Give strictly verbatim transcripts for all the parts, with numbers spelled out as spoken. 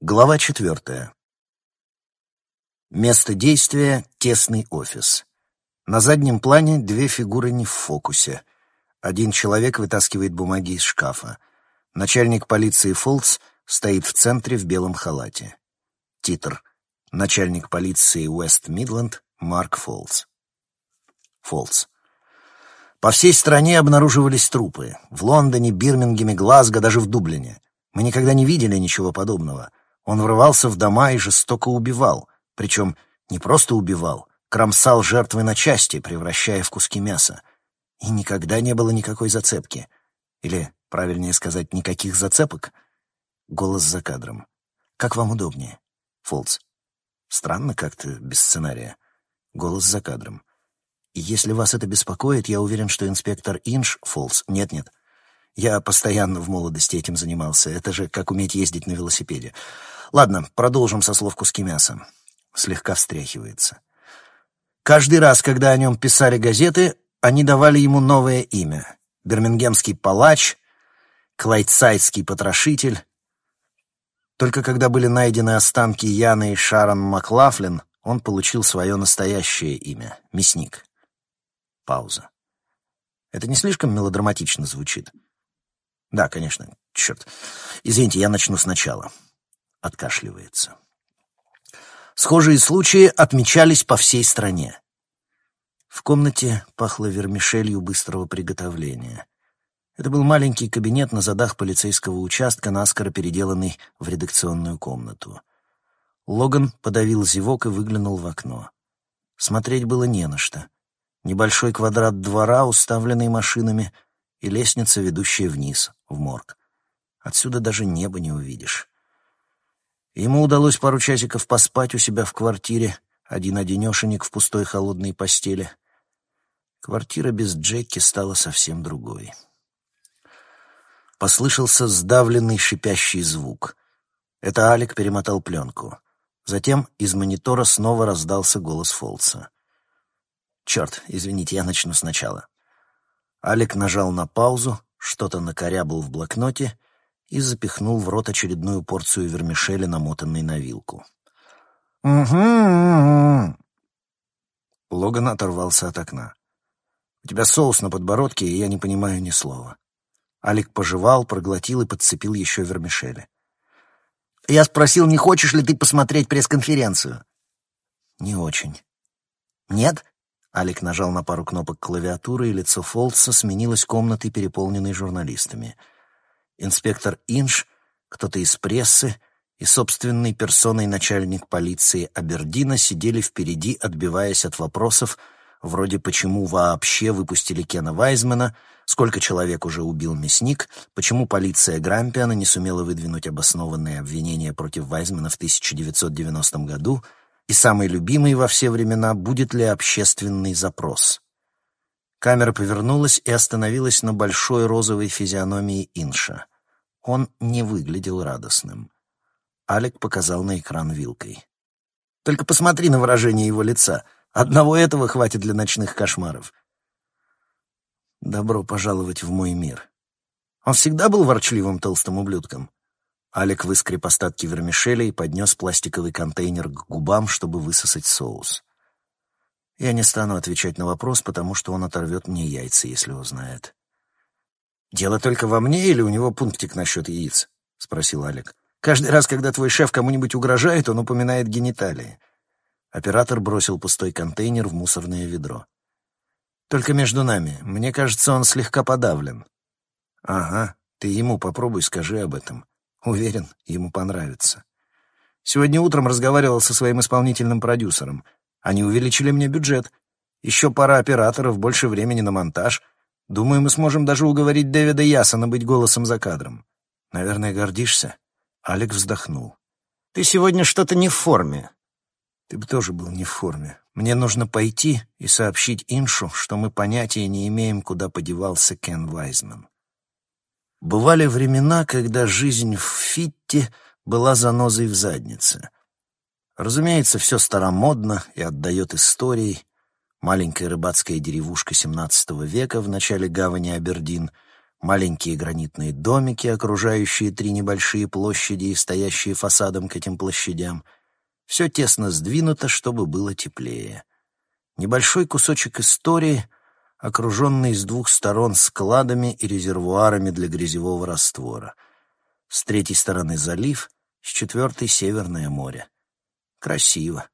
Глава четвертая. Место действия — тесный офис. На заднем плане две фигуры не в фокусе. Один человек вытаскивает бумаги из шкафа. Начальник полиции Фолтс стоит в центре в белом халате. Титр. Начальник полиции Уэст-Мидленд Марк Фолтс. Фолтс. По всей стране обнаруживались трупы. В Лондоне, Бирмингеме, Глазго, даже в Дублине. Мы никогда не видели ничего подобного. Он врывался в дома и жестоко убивал. Причем не просто убивал, кромсал жертвы на части, превращая в куски мяса. И никогда не было никакой зацепки. Или, правильнее сказать, никаких зацепок. Голос за кадром. Как вам удобнее? Фолтс. Странно как-то, без сценария. Голос за кадром. И если вас это беспокоит, я уверен, что инспектор Инш... Фолтс. Нет-нет. Я постоянно в молодости этим занимался. Это же как уметь ездить на велосипеде. Ладно, продолжим со слов «куски мяса». Слегка встряхивается. Каждый раз, когда о нем писали газеты, они давали ему новое имя. Бирмингемский палач, клайдсайдский потрошитель. Только когда были найдены останки Яны и Шарон Маклафлин, он получил свое настоящее имя — мясник. Пауза. Это не слишком мелодраматично звучит? Да, конечно. Черт. Извините, я начну сначала. Откашливается. Схожие случаи отмечались по всей стране. В комнате пахло вермишелью быстрого приготовления. Это был маленький кабинет на задах полицейского участка, наскоро переделанный в редакционную комнату. Логан подавил зевок и выглянул в окно. Смотреть было не на что. Небольшой квадрат двора, уставленный машинами, и лестница, ведущая вниз, в морг. Отсюда даже небо не увидишь. Ему удалось пару часиков поспать у себя в квартире, один-одинешенек в пустой холодной постели. Квартира без Джеки стала совсем другой. Послышался сдавленный шипящий звук. Это Алек перемотал пленку. Затем из монитора снова раздался голос Фолтса. «Черт, извините, я начну сначала». Алек нажал на паузу, что-то накорябал в блокноте и запихнул в рот очередную порцию вермишели, намотанной на вилку. «Угу-угу». Логан оторвался от окна. «У тебя соус на подбородке, и я не понимаю ни слова». Алек пожевал, проглотил и подцепил еще вермишели. «Я спросил, не хочешь ли ты посмотреть пресс-конференцию?» «Не очень». «Нет?» Алек нажал на пару кнопок клавиатуры, и лицо Фолтса сменилось комнатой, переполненной журналистами. Инспектор Инш, кто-то из прессы и собственной персоной начальник полиции Абердина сидели впереди, отбиваясь от вопросов вроде «почему вообще выпустили Кена Вайзмана?», «сколько человек уже убил мясник?», «почему полиция Грампиана не сумела выдвинуть обоснованные обвинения против Вайзмана в тысяча девятьсот девяностом году?» и самый любимый во все времена «будет ли общественный запрос?». Камера повернулась и остановилась на большой розовой физиономии Инша. Он не выглядел радостным. Алек показал на экран вилкой. «Только посмотри на выражение его лица. Одного этого хватит для ночных кошмаров». «Добро пожаловать в мой мир». Он всегда был ворчливым толстым ублюдком. Алек выскреб остатки вермишели и поднес пластиковый контейнер к губам, чтобы высосать соус. Я не стану отвечать на вопрос, потому что он оторвет мне яйца, если узнает. «Дело только во мне или у него пунктик насчет яиц?» — спросил Алек. «Каждый раз, когда твой шеф кому-нибудь угрожает, он упоминает гениталии». Оператор бросил пустой контейнер в мусорное ведро. «Только между нами. Мне кажется, он слегка подавлен». «Ага, ты ему попробуй скажи об этом. Уверен, ему понравится. Сегодня утром разговаривал со своим исполнительным продюсером. Они увеличили мне бюджет. Еще пара операторов, больше времени на монтаж. Думаю, мы сможем даже уговорить Дэвида Ясона быть голосом за кадром. Наверное, гордишься?» Алек вздохнул. «Ты сегодня что-то не в форме». «Ты бы тоже был не в форме. Мне нужно пойти и сообщить Иншу, что мы понятия не имеем, куда подевался Кен Вайзман». Бывали времена, когда жизнь в Фитте была занозой в заднице. Разумеется, все старомодно и отдает историей. Маленькая рыбацкая деревушка семнадцатого века в начале гавани Абердин, маленькие гранитные домики, окружающие три небольшие площади и стоящие фасадом к этим площадям. Все тесно сдвинуто, чтобы было теплее. Небольшой кусочек истории, окруженный с двух сторон складами и резервуарами для грязевого раствора. С третьей стороны залив, с четвертой — Северное море. Красиво.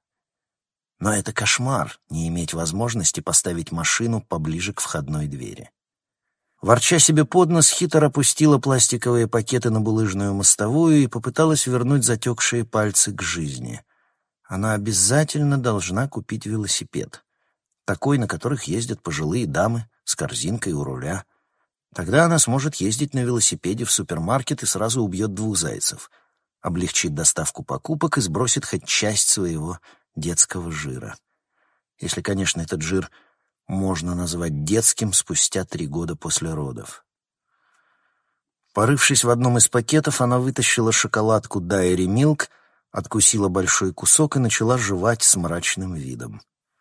Но это кошмар — не иметь возможности поставить машину поближе к входной двери. Ворча себе под нос, Хитер опустила пластиковые пакеты на булыжную мостовую и попыталась вернуть затекшие пальцы к жизни. Она обязательно должна купить велосипед. Такой, на которых ездят пожилые дамы с корзинкой у руля. Тогда она сможет ездить на велосипеде в супермаркет и сразу убьет двух зайцев. Облегчит доставку покупок и сбросит хоть часть своего детского жира. Если, конечно, этот жир можно назвать детским спустя три года после родов. Порывшись в одном из пакетов, она вытащила шоколадку Dairy Milk, откусила большой кусок и начала жевать с мрачным видом.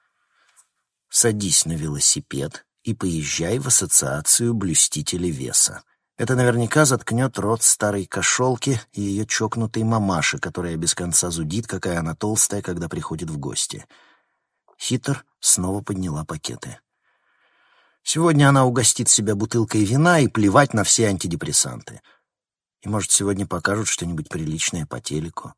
«Садись на велосипед и поезжай в ассоциацию блюстителей веса. Это наверняка заткнет рот старой кошелки и ее чокнутой мамаши, которая без конца зудит, какая она толстая, когда приходит в гости». Хитер снова подняла пакеты. Сегодня она угостит себя бутылкой вина и плевать на все антидепрессанты. И, может, сегодня покажут что-нибудь приличное по телеку.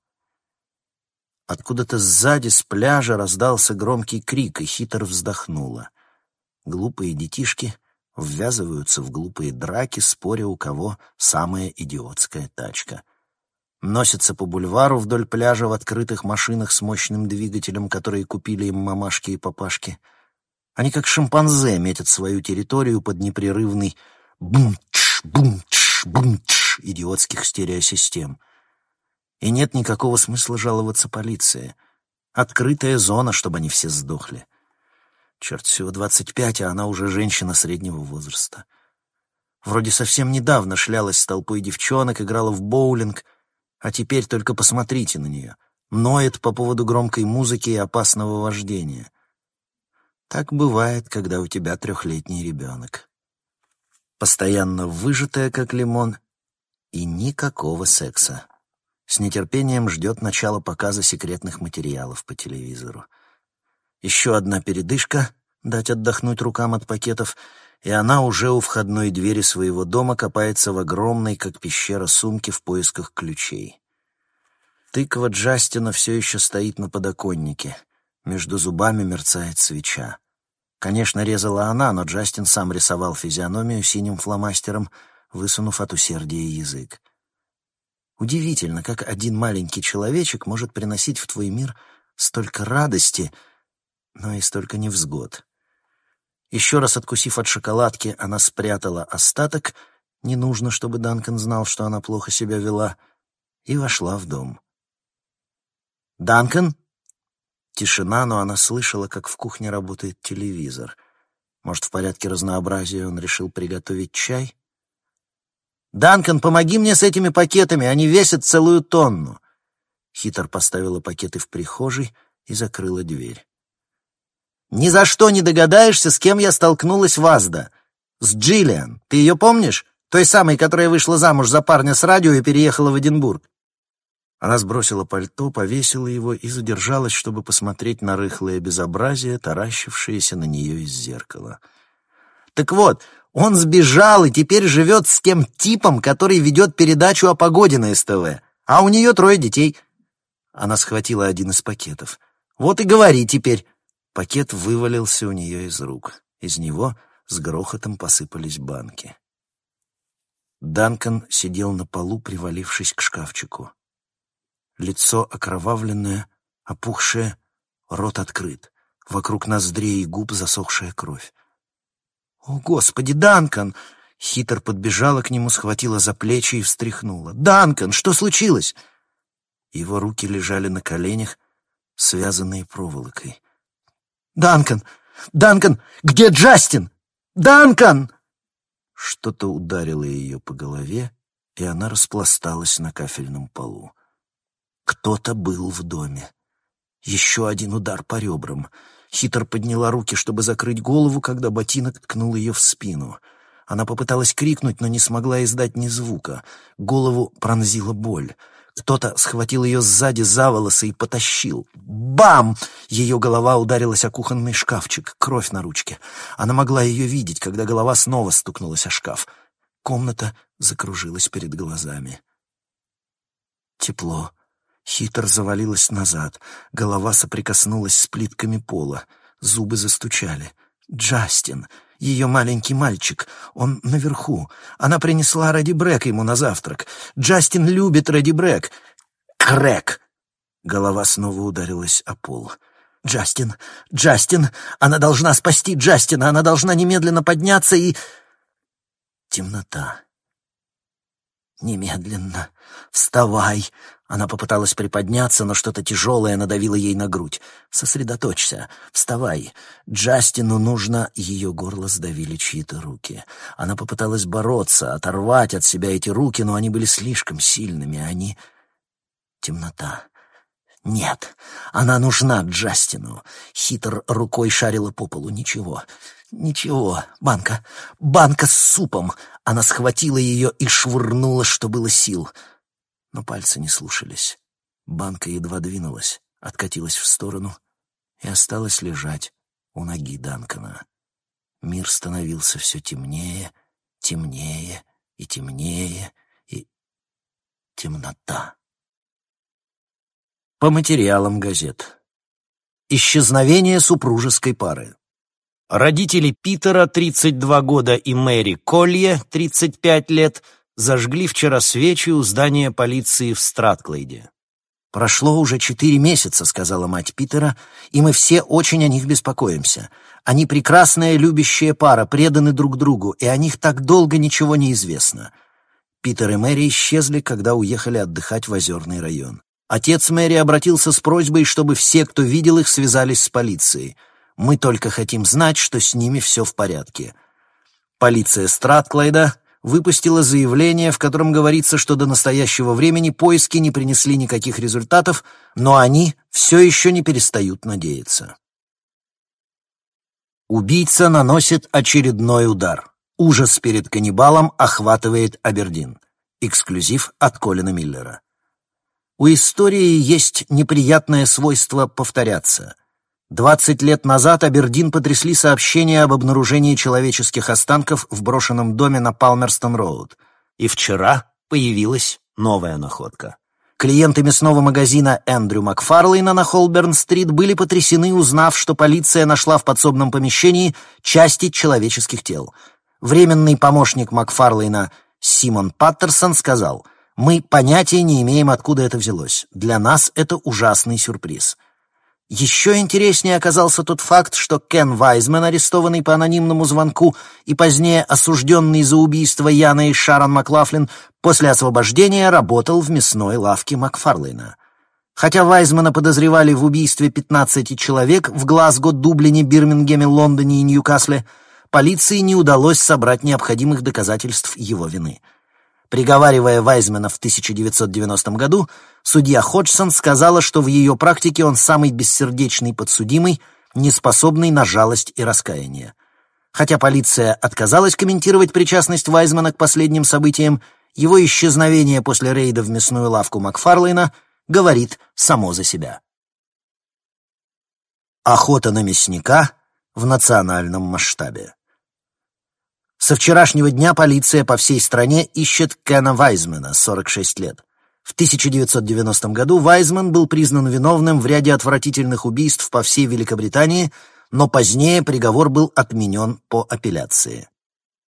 Откуда-то сзади с пляжа раздался громкий крик, и Хитер вздохнула. Глупые детишки ввязываются в глупые драки, споря, у кого самая идиотская тачка. Носятся по бульвару вдоль пляжа в открытых машинах с мощным двигателем, которые купили им мамашки и папашки. Они как шимпанзе метят свою территорию под непрерывный бум-тш, бум-тш, бум-тш идиотских стереосистем. И нет никакого смысла жаловаться полиции. Открытая зона, чтобы они все сдохли. Черт, всего двадцать пять, а она уже женщина среднего возраста. Вроде совсем недавно шлялась с толпой девчонок, играла в боулинг, а теперь только посмотрите на нее. Ноет по поводу громкой музыки и опасного вождения. Так бывает, когда у тебя трехлетний ребенок. Постоянно выжатая, как лимон, и никакого секса. С нетерпением ждет начала показа секретных материалов по телевизору. Еще одна передышка, дать отдохнуть рукам от пакетов, и она уже у входной двери своего дома копается в огромной, как пещера, сумке в поисках ключей. Тыква Джастина все еще стоит на подоконнике. Между зубами мерцает свеча. Конечно, резала она, но Джастин сам рисовал физиономию синим фломастером, высунув от усердия язык. Удивительно, как один маленький человечек может приносить в твой мир столько радости, но и столько невзгод. Еще раз откусив от шоколадки, она спрятала остаток, не нужно, чтобы Данкан знал, что она плохо себя вела, и вошла в дом. «Данкан?» Тишина, но она слышала, как в кухне работает телевизор. Может, в порядке разнообразия он решил приготовить чай? «Данкан, помоги мне с этими пакетами, они весят целую тонну!» Хитер поставила пакеты в прихожей и закрыла дверь. «Ни за что не догадаешься, с кем я столкнулась в Азда. С Джиллиан. Ты ее помнишь? Той самой, которая вышла замуж за парня с радио и переехала в Эдинбург». Она сбросила пальто, повесила его и задержалась, чтобы посмотреть на рыхлое безобразие, таращившееся на нее из зеркала. «Так вот, он сбежал и теперь живет с тем типом, который ведет передачу о погоде на СТВ. А у нее трое детей». Она схватила один из пакетов. «Вот и говори теперь». Пакет вывалился у нее из рук. Из него с грохотом посыпались банки. Данкан сидел на полу, привалившись к шкафчику. Лицо окровавленное, опухшее, рот открыт. Вокруг ноздрей и губ засохшая кровь. «О, Господи, Данкан!» Хитер подбежала к нему, схватила за плечи и встряхнула. «Данкан, что случилось?» Его руки лежали на коленях, связанные проволокой. «Данкан! Данкан! Где Джастин? Данкан!» Что-то ударило ее по голове, и она распласталась на кафельном полу. Кто-то был в доме. Еще один удар по ребрам. Хитер подняла руки, чтобы закрыть голову, когда ботинок ткнул ее в спину. Она попыталась крикнуть, но не смогла издать ни звука. Голову пронзила боль. Кто-то схватил ее сзади за волосы и потащил. Бам! Ее голова ударилась о кухонный шкафчик, кровь на ручке. Она могла ее видеть, когда голова снова стукнулась о шкаф. Комната закружилась перед глазами. Тепло. Хитр завалилась назад. Голова соприкоснулась с плитками пола. Зубы застучали. Джастин, ее маленький мальчик, он наверху. Она принесла Рэдди Брэк ему на завтрак. Джастин любит Рэдди Брэк. Крэк! Голова снова ударилась о пол. Джастин, Джастин, она должна спасти Джастина, она должна немедленно подняться и... Темнота. Немедленно. Вставай. Она попыталась приподняться, но что-то тяжелое надавило ей на грудь. Сосредоточься. Вставай. Джастину нужно... Ее горло сдавили чьи-то руки. Она попыталась бороться, оторвать от себя эти руки, но они были слишком сильными. Они... Темнота. Нет, она нужна Джастину. Хитр рукой шарила по полу. Ничего. Ничего. Банка. Банка с супом. Она схватила ее и швырнула, что было сил. Но пальцы не слушались. Банка едва двинулась, откатилась в сторону и осталась лежать у ноги Данкана. Мир становился все темнее, темнее и темнее, и... темнота. По материалам газет. Исчезновение супружеской пары. Родители Питера, тридцать два года, и Мэри Колье, тридцать пять лет, зажгли вчера свечи у здания полиции в Стратклейде. «Прошло уже четыре месяца», — сказала мать Питера, «и мы все очень о них беспокоимся. Они прекрасная любящая пара, преданы друг другу, и о них так долго ничего не известно». Питер и Мэри исчезли, когда уехали отдыхать в Озерный район. Отец Мэри обратился с просьбой, чтобы все, кто видел их, связались с полицией. «Мы только хотим знать, что с ними все в порядке». Полиция Стратклейда выпустила заявление, в котором говорится, что до настоящего времени поиски не принесли никаких результатов, но они все еще не перестают надеяться. Убийца наносит очередной удар. Ужас перед каннибалом охватывает Абердин. Эксклюзив от Колина Миллера. У истории есть неприятное свойство повторяться. Двадцать лет назад Абердин потрясли сообщения об обнаружении человеческих останков в брошенном доме на Палмерстон-роуд. И вчера появилась новая находка. Клиенты мясного магазина Эндрю Макфарлейна на Холберн-стрит были потрясены, узнав, что полиция нашла в подсобном помещении части человеческих тел. Временный помощник Макфарлейна Симон Паттерсон сказал: «Мы понятия не имеем, откуда это взялось. Для нас это ужасный сюрприз». Еще интереснее оказался тот факт, что Кен Вайзман, арестованный по анонимному звонку и позднее осужденный за убийство Яна и Шарон Маклафлин, после освобождения работал в мясной лавке Макфарлейна. Хотя Вайзмана подозревали в убийстве пятнадцати человек в Глазго, Дублине, Бирмингеме, Лондоне и Ньюкасле, полиции не удалось собрать необходимых доказательств его вины. Приговаривая Вайзмана в тысяча девятьсот девяностом году, судья Ходжсон сказала, что в ее практике он самый бессердечный подсудимый, неспособный на жалость и раскаяние. Хотя полиция отказалась комментировать причастность Вайзмана к последним событиям, его исчезновение после рейда в мясную лавку Макфарлейна говорит само за себя. Охота на мясника в национальном масштабе. Со вчерашнего дня полиция по всей стране ищет Кена Вайзмана, сорок шесть лет. В тысяча девятьсот девяностом году Вайзман был признан виновным в ряде отвратительных убийств по всей Великобритании, но позднее приговор был отменен по апелляции.